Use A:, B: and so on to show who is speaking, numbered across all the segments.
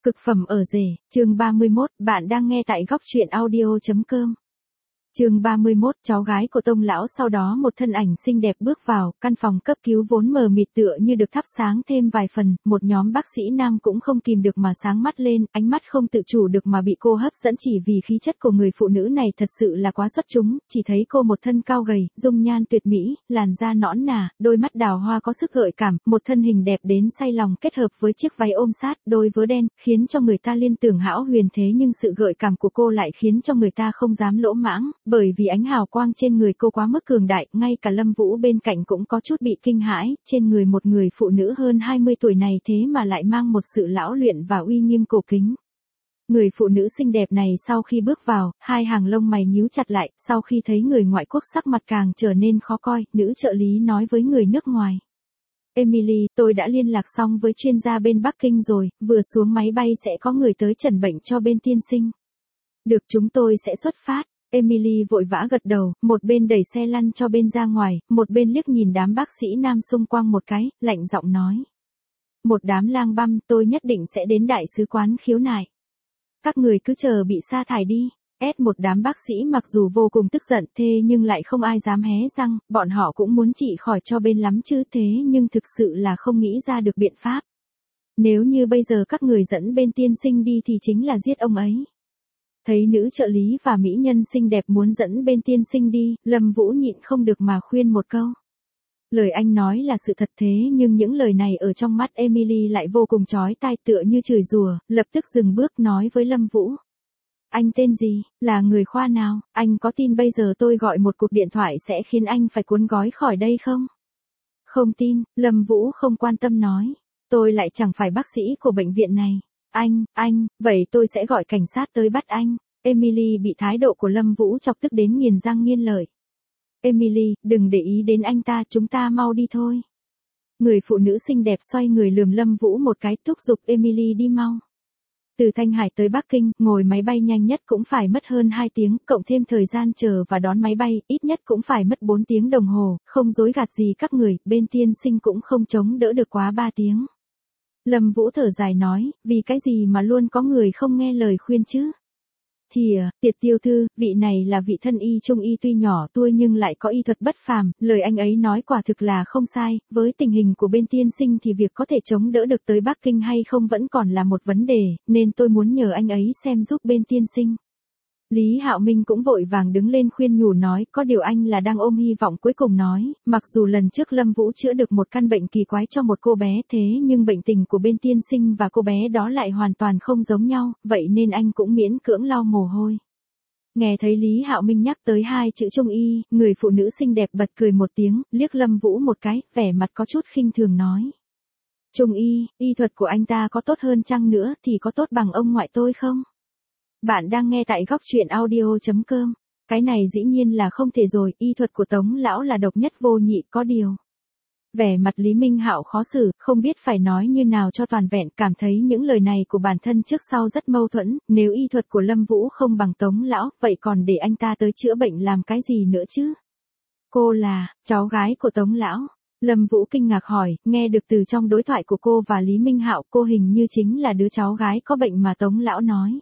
A: Cực phẩm ở rể, chương 31, bạn đang nghe tại góc truyện audio.com. Chương 31, cháu gái của Tông lão. Sau đó một thân ảnh xinh đẹp bước vào, căn phòng cấp cứu vốn mờ mịt tựa như được thắp sáng thêm vài phần, một nhóm bác sĩ nam cũng không kìm được mà sáng mắt lên, ánh mắt không tự chủ được mà bị cô hấp dẫn chỉ vì khí chất của người phụ nữ này thật sự là quá xuất chúng, chỉ thấy cô một thân cao gầy, dung nhan tuyệt mỹ, làn da nõn nà, đôi mắt đào hoa có sức gợi cảm, một thân hình đẹp đến say lòng kết hợp với chiếc váy ôm sát, đôi vớ đen, khiến cho người ta liên tưởng hão huyền thế nhưng sự gợi cảm của cô lại khiến cho người ta không dám lỗ mãng. Bởi vì ánh hào quang trên người cô quá mức cường đại, ngay cả Lâm Vũ bên cạnh cũng có chút bị kinh hãi, trên người một người phụ nữ hơn 20 tuổi này thế mà lại mang một sự lão luyện và uy nghiêm cổ kính. Người phụ nữ xinh đẹp này sau khi bước vào, hai hàng lông mày nhíu chặt lại, sau khi thấy người ngoại quốc sắc mặt càng trở nên khó coi, nữ trợ lý nói với người nước ngoài. Emily, tôi đã liên lạc xong với chuyên gia bên Bắc Kinh rồi, vừa xuống máy bay sẽ có người tới chẩn bệnh cho bên tiên sinh. Được, chúng tôi sẽ xuất phát. Emily vội vã gật đầu, một bên đẩy xe lăn cho bên ra ngoài, một bên liếc nhìn đám bác sĩ nam xung quanh một cái, lạnh giọng nói. Một đám lang băm, tôi nhất định sẽ đến đại sứ quán khiếu nại. Các người cứ chờ bị sa thải đi. Một đám bác sĩ mặc dù vô cùng tức giận thế nhưng lại không ai dám hé răng, bọn họ cũng muốn trị khỏi cho bên lắm chứ thế nhưng thực sự là không nghĩ ra được biện pháp. Nếu như bây giờ các người dẫn bên tiên sinh đi thì chính là giết ông ấy. Thấy nữ trợ lý và mỹ nhân xinh đẹp muốn dẫn bên tiên sinh đi, Lâm Vũ nhịn không được mà khuyên một câu. Lời anh nói là sự thật thế nhưng những lời này ở trong mắt Emily lại vô cùng chói tai tựa như chửi rủa, lập tức dừng bước nói với Lâm Vũ. Anh tên gì, là người khoa nào, anh có tin bây giờ tôi gọi một cuộc điện thoại sẽ khiến anh phải cuốn gói khỏi đây không? Không tin, Lâm Vũ không quan tâm nói. Tôi lại chẳng phải bác sĩ của bệnh viện này. Anh, vậy tôi sẽ gọi cảnh sát tới bắt anh. Emily bị thái độ của Lâm Vũ chọc tức đến nghiến răng nghiến lợi. Emily, đừng để ý đến anh ta, chúng ta mau đi thôi. Người phụ nữ xinh đẹp xoay người lườm Lâm Vũ một cái, thúc giục Emily đi mau. Từ Thanh Hải tới Bắc Kinh, ngồi máy bay nhanh nhất cũng phải mất hơn 2 tiếng, cộng thêm thời gian chờ và đón máy bay, ít nhất cũng phải mất 4 tiếng đồng hồ, không dối gạt gì các người, bên tiên sinh cũng không chống đỡ được quá 3 tiếng. Lâm Vũ thở dài nói, vì cái gì mà luôn có người không nghe lời khuyên chứ? Tiệt tiểu thư, vị này là vị thân y trung y tuy nhỏ tuổi nhưng lại có y thuật bất phàm, lời anh ấy nói quả thực là không sai, với tình hình của bên tiên sinh thì việc có thể chống đỡ được tới Bắc Kinh hay không vẫn còn là một vấn đề, nên tôi muốn nhờ anh ấy xem giúp bên tiên sinh. Lý Hạo Minh cũng vội vàng đứng lên khuyên nhủ nói, có điều anh là đang ôm hy vọng cuối cùng nói, mặc dù lần trước Lâm Vũ chữa được một căn bệnh kỳ quái cho một cô bé thế nhưng bệnh tình của bên tiên sinh và cô bé đó lại hoàn toàn không giống nhau, vậy nên anh cũng miễn cưỡng lau mồ hôi. Nghe thấy Lý Hạo Minh nhắc tới 2 chữ trung y, người phụ nữ xinh đẹp bật cười một tiếng, liếc Lâm Vũ một cái, vẻ mặt có chút khinh thường nói. Trung y, y thuật của anh ta có tốt hơn chăng nữa thì có tốt bằng ông ngoại tôi không? Bạn đang nghe tại góc truyện audio.com. Cái này dĩ nhiên là không thể rồi, y thuật của Tống lão là độc nhất vô nhị, có điều. Vẻ mặt Lý Minh Hạo khó xử, không biết phải nói như nào cho toàn vẹn, cảm thấy những lời này của bản thân trước sau rất mâu thuẫn, nếu y thuật của Lâm Vũ không bằng Tống lão, vậy còn để anh ta tới chữa bệnh làm cái gì nữa chứ? Cô là cháu gái của Tống lão. Lâm Vũ kinh ngạc hỏi, nghe được từ trong đối thoại của cô và Lý Minh Hạo, cô hình như chính là đứa cháu gái có bệnh mà Tống lão nói.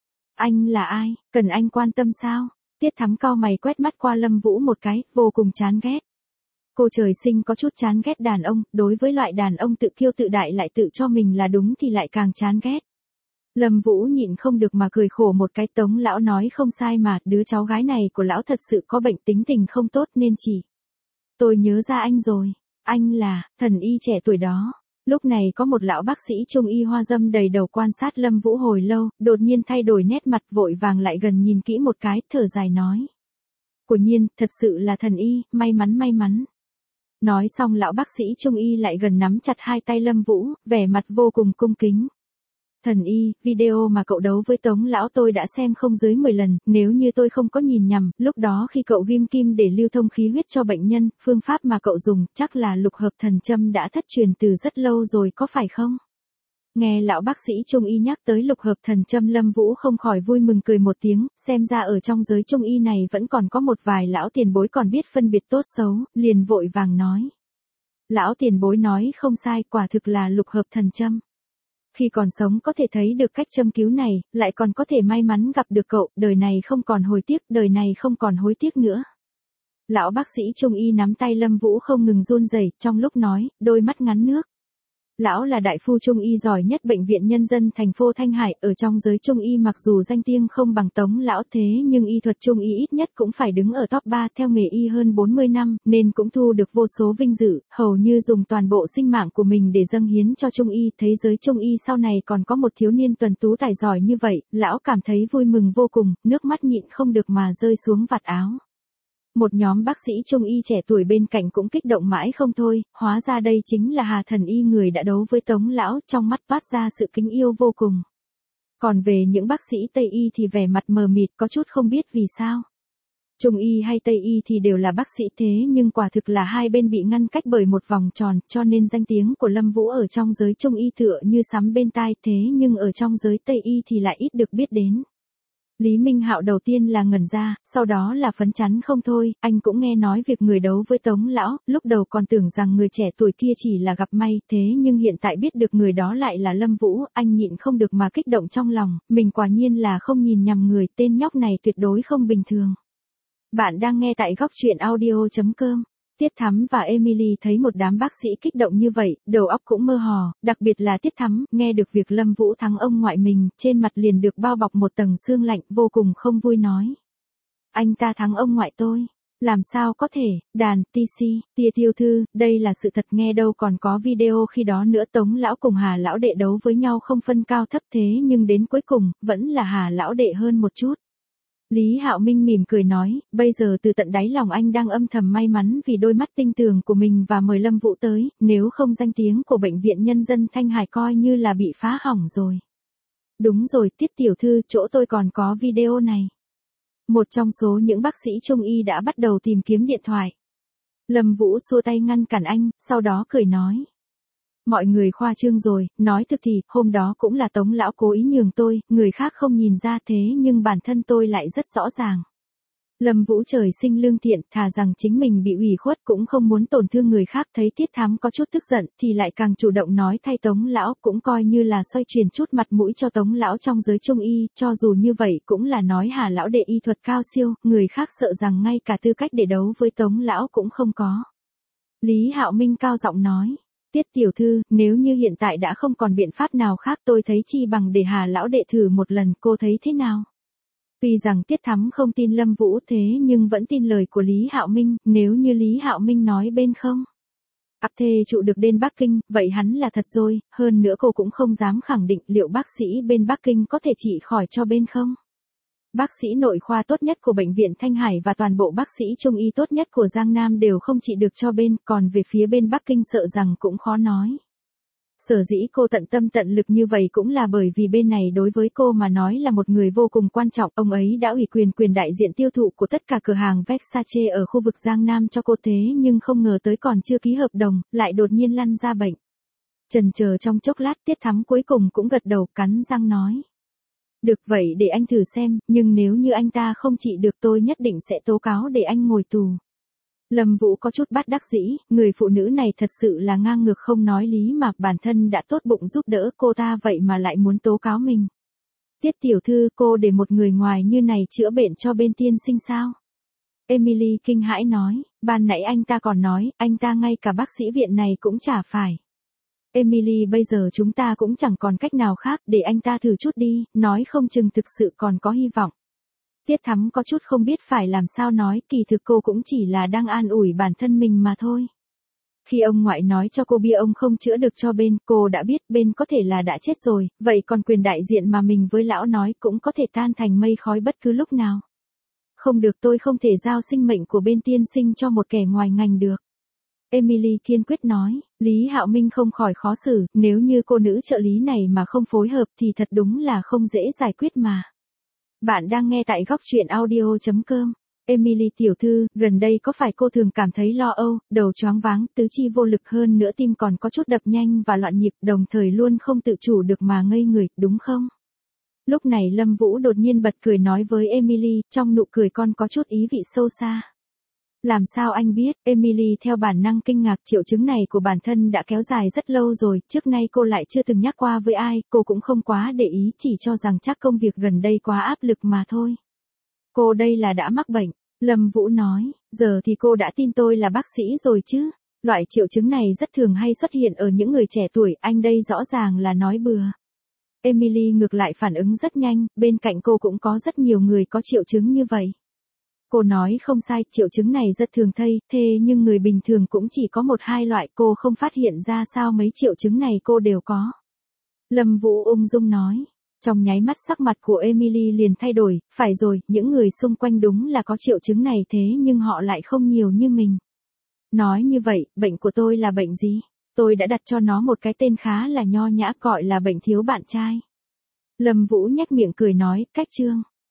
A: Anh là ai, cần anh quan tâm sao? Tiết Thắm cau mày quét mắt qua Lâm Vũ một cái, vô cùng chán ghét. Cô trời sinh có chút chán ghét đàn ông, đối với loại đàn ông tự kiêu tự đại lại tự cho mình là đúng thì lại càng chán ghét. Lâm Vũ nhịn không được mà cười khổ một cái, Tống lão nói không sai mà, đứa cháu gái này của lão thật sự có bệnh tính tình không tốt nên chỉ. Tôi nhớ ra anh rồi, anh là thần y trẻ tuổi đó. Lúc này có một lão bác sĩ trung y hoa dâm đầy đầu quan sát Lâm Vũ hồi lâu, đột nhiên thay đổi nét mặt vội vàng lại gần nhìn kỹ một cái, thở dài nói. Của nhiên, thật sự là thần y, may mắn. Nói xong lão bác sĩ trung y lại gần nắm chặt 2 tay Lâm Vũ, vẻ mặt vô cùng cung kính. Thần y, video mà cậu đấu với Tống lão tôi đã xem không dưới 10 lần, nếu như tôi không có nhìn nhầm, lúc đó khi cậu ghim kim để lưu thông khí huyết cho bệnh nhân, phương pháp mà cậu dùng, chắc là lục hợp thần châm đã thất truyền từ rất lâu rồi có phải không? Nghe lão bác sĩ trung y nhắc tới lục hợp thần châm, Lâm Vũ không khỏi vui mừng cười một tiếng, xem ra ở trong giới trung y này vẫn còn có một vài lão tiền bối còn biết phân biệt tốt xấu, liền vội vàng nói. Lão tiền bối nói không sai, quả thực là lục hợp thần châm. Khi còn sống có thể thấy được cách châm cứu này, lại còn có thể may mắn gặp được cậu, đời này không còn hối tiếc, đời này không còn hối tiếc nữa. Lão bác sĩ trung y nắm tay Lâm Vũ không ngừng run rẩy, trong lúc nói, đôi mắt ngắn nước. Lão là đại phu trung y giỏi nhất bệnh viện nhân dân thành phố Thanh Hải, ở trong giới trung y mặc dù danh tiếng không bằng Tống lão thế nhưng y thuật trung y ít nhất cũng phải đứng ở top 3 theo nghề y hơn 40 năm, nên cũng thu được vô số vinh dự, hầu như dùng toàn bộ sinh mạng của mình để dâng hiến cho trung y. Thấy giới trung y sau này còn có một thiếu niên tuấn tú tài giỏi như vậy, lão cảm thấy vui mừng vô cùng, nước mắt nhịn không được mà rơi xuống vạt áo. Một nhóm bác sĩ trung y trẻ tuổi bên cạnh cũng kích động mãi không thôi, hóa ra đây chính là Hà Thần Y, người đã đấu với Tống lão, trong mắt toát ra sự kính yêu vô cùng. Còn về những bác sĩ Tây y thì vẻ mặt mờ mịt, có chút không biết vì sao. Trung y hay Tây y thì đều là bác sĩ, thế nhưng quả thực là hai bên bị ngăn cách bởi một vòng tròn, cho nên danh tiếng của Lâm Vũ ở trong giới trung y tựa như sấm bên tai, thế nhưng ở trong giới Tây y thì lại ít được biết đến. Lý Minh Hạo đầu tiên là ngẩn ra, sau đó là phấn chấn không thôi, anh cũng nghe nói việc người đấu với Tống lão, lúc đầu còn tưởng rằng người trẻ tuổi kia chỉ là gặp may, thế nhưng hiện tại biết được người đó lại là Lâm Vũ, anh nhịn không được mà kích động trong lòng, mình quả nhiên là không nhìn nhầm người, tên nhóc này tuyệt đối không bình thường. Bạn đang nghe tại góc truyện audio.com. Tiết Thắm và Emily thấy một đám bác sĩ kích động như vậy, đầu óc cũng mơ hồ, đặc biệt là Tiết Thắm, nghe được việc Lâm Vũ thắng ông ngoại mình, trên mặt liền được bao bọc một tầng sương lạnh, vô cùng không vui nói. Anh ta thắng ông ngoại tôi. Làm sao có thể, đàn, TC, tia tiểu thư, đây là sự thật, nghe đâu còn có video khi đó nữa. Tống lão cùng Hà lão đệ đấu với nhau không phân cao thấp, thế nhưng đến cuối cùng, vẫn là Hà lão đệ hơn một chút. Lý Hạo Minh mỉm cười nói, bây giờ từ tận đáy lòng anh đang âm thầm may mắn vì đôi mắt tinh tường của mình và mời Lâm Vũ tới, nếu không danh tiếng của bệnh viện nhân dân Thanh Hải coi như là bị phá hỏng rồi. Đúng rồi, Tiết tiểu thư, chỗ tôi còn có video này. Một trong số những bác sĩ trung y đã bắt đầu tìm kiếm điện thoại. Lâm Vũ xua tay ngăn cản anh, sau đó cười nói. Mọi người khoa trương rồi, nói thực thì, hôm đó cũng là Tống lão cố ý nhường tôi, người khác không nhìn ra thế nhưng bản thân tôi lại rất rõ ràng. Lâm Vũ trời sinh lương thiện, thà rằng chính mình bị ủy khuất cũng không muốn tổn thương người khác. Thấy Tiết Thắm có chút tức giận, thì lại càng chủ động nói thay Tống lão, cũng coi như là xoay chuyển chút mặt mũi cho Tống lão trong giới trung y, cho dù như vậy cũng là nói Hà lão đệ y thuật cao siêu, người khác sợ rằng ngay cả tư cách để đấu với Tống lão cũng không có. Lý Hạo Minh cao giọng nói. Tiết tiểu thư, nếu như hiện tại đã không còn biện pháp nào khác, tôi thấy chi bằng để Hà lão đệ thử một lần, cô thấy thế nào? Tuy rằng Tiết Thắm không tin Lâm Vũ thế nhưng vẫn tin lời của Lý Hạo Minh, nếu như Lý Hạo Minh nói bên không áp thê trụ được đến Bắc Kinh, vậy hắn là thật rồi, hơn nữa cô cũng không dám khẳng định liệu bác sĩ bên Bắc Kinh có thể trị khỏi cho bên không. Bác sĩ nội khoa tốt nhất của bệnh viện Thanh Hải và toàn bộ bác sĩ trung y tốt nhất của Giang Nam đều không trị được cho bên, còn về phía bên Bắc Kinh sợ rằng cũng khó nói. Sở dĩ cô tận tâm tận lực như vậy cũng là bởi vì bên này đối với cô mà nói là một người vô cùng quan trọng, ông ấy đã ủy quyền đại diện tiêu thụ của tất cả cửa hàng Versace ở khu vực Giang Nam cho cô, thế nhưng không ngờ tới còn chưa ký hợp đồng, lại đột nhiên lăn ra bệnh. Chần chờ trong chốc lát, Tiết Thắm cuối cùng cũng gật đầu, cắn răng nói. Được vậy để anh thử xem, nhưng nếu như anh ta không trị được tôi nhất định sẽ tố cáo để anh ngồi tù. Lâm Vũ có chút bất đắc dĩ, người phụ nữ này thật sự là ngang ngược không nói lý mà, bản thân đã tốt bụng giúp đỡ cô ta vậy mà lại muốn tố cáo mình. Tiết tiểu thư, cô để một người ngoài như này chữa bệnh cho bên tiên sinh sao? Emily kinh hãi nói, ban nãy anh ta còn nói, anh ta ngay cả bác sĩ viện này cũng chả phải. Emily, bây giờ chúng ta cũng chẳng còn cách nào khác, để anh ta thử chút đi, nói không chừng thực sự còn có hy vọng. Tiết Thắm có chút không biết phải làm sao nói, kỳ thực cô cũng chỉ là đang an ủi bản thân mình mà thôi. Khi ông ngoại nói cho cô bia ông không chữa được cho bên, cô đã biết bên có thể là đã chết rồi, vậy còn quyền đại diện mà mình với lão nói cũng có thể tan thành mây khói bất cứ lúc nào. Không được, tôi không thể giao sinh mệnh của bên tiên sinh cho một kẻ ngoài ngành được. Emily kiên quyết nói, Lý Hạo Minh không khỏi khó xử, nếu như cô nữ trợ lý này mà không phối hợp thì thật đúng là không dễ giải quyết mà. Bạn đang nghe tại góc truyện audio.com. Emily tiểu thư, gần đây có phải cô thường cảm thấy lo âu, đầu choáng váng, tứ chi vô lực, hơn nữa tim còn có chút đập nhanh và loạn nhịp, đồng thời luôn không tự chủ được mà ngây người, đúng không? Lúc này Lâm Vũ đột nhiên bật cười nói với Emily, trong nụ cười con có chút ý vị sâu xa. Làm sao anh biết? Emily theo bản năng kinh ngạc, triệu chứng này của bản thân đã kéo dài rất lâu rồi, trước nay cô lại chưa từng nhắc qua với ai, cô cũng không quá để ý, chỉ cho rằng chắc công việc gần đây quá áp lực mà thôi. Cô đây là đã mắc bệnh, Lâm Vũ nói, giờ thì cô đã tin tôi là bác sĩ rồi chứ. Loại triệu chứng này rất thường hay xuất hiện ở những người trẻ tuổi, anh đây rõ ràng là nói bừa. Emily ngược lại phản ứng rất nhanh, bên cạnh cô cũng có rất nhiều người có triệu chứng như vậy. Cô nói không sai, triệu chứng này rất thường thấy, thế nhưng người bình thường cũng chỉ có 1-2 loại, cô không phát hiện ra sao mấy triệu chứng này cô đều có. Lâm Vũ ung dung nói. Trong nháy mắt sắc mặt của Emily liền thay đổi, phải rồi, những người xung quanh đúng là có triệu chứng này thế nhưng họ lại không nhiều như mình. Nói như vậy, bệnh của tôi là bệnh gì? Tôi đã đặt cho nó một cái tên khá là nho nhã, gọi là bệnh thiếu bạn trai. Lâm Vũ nhếch miệng cười nói, cách chương.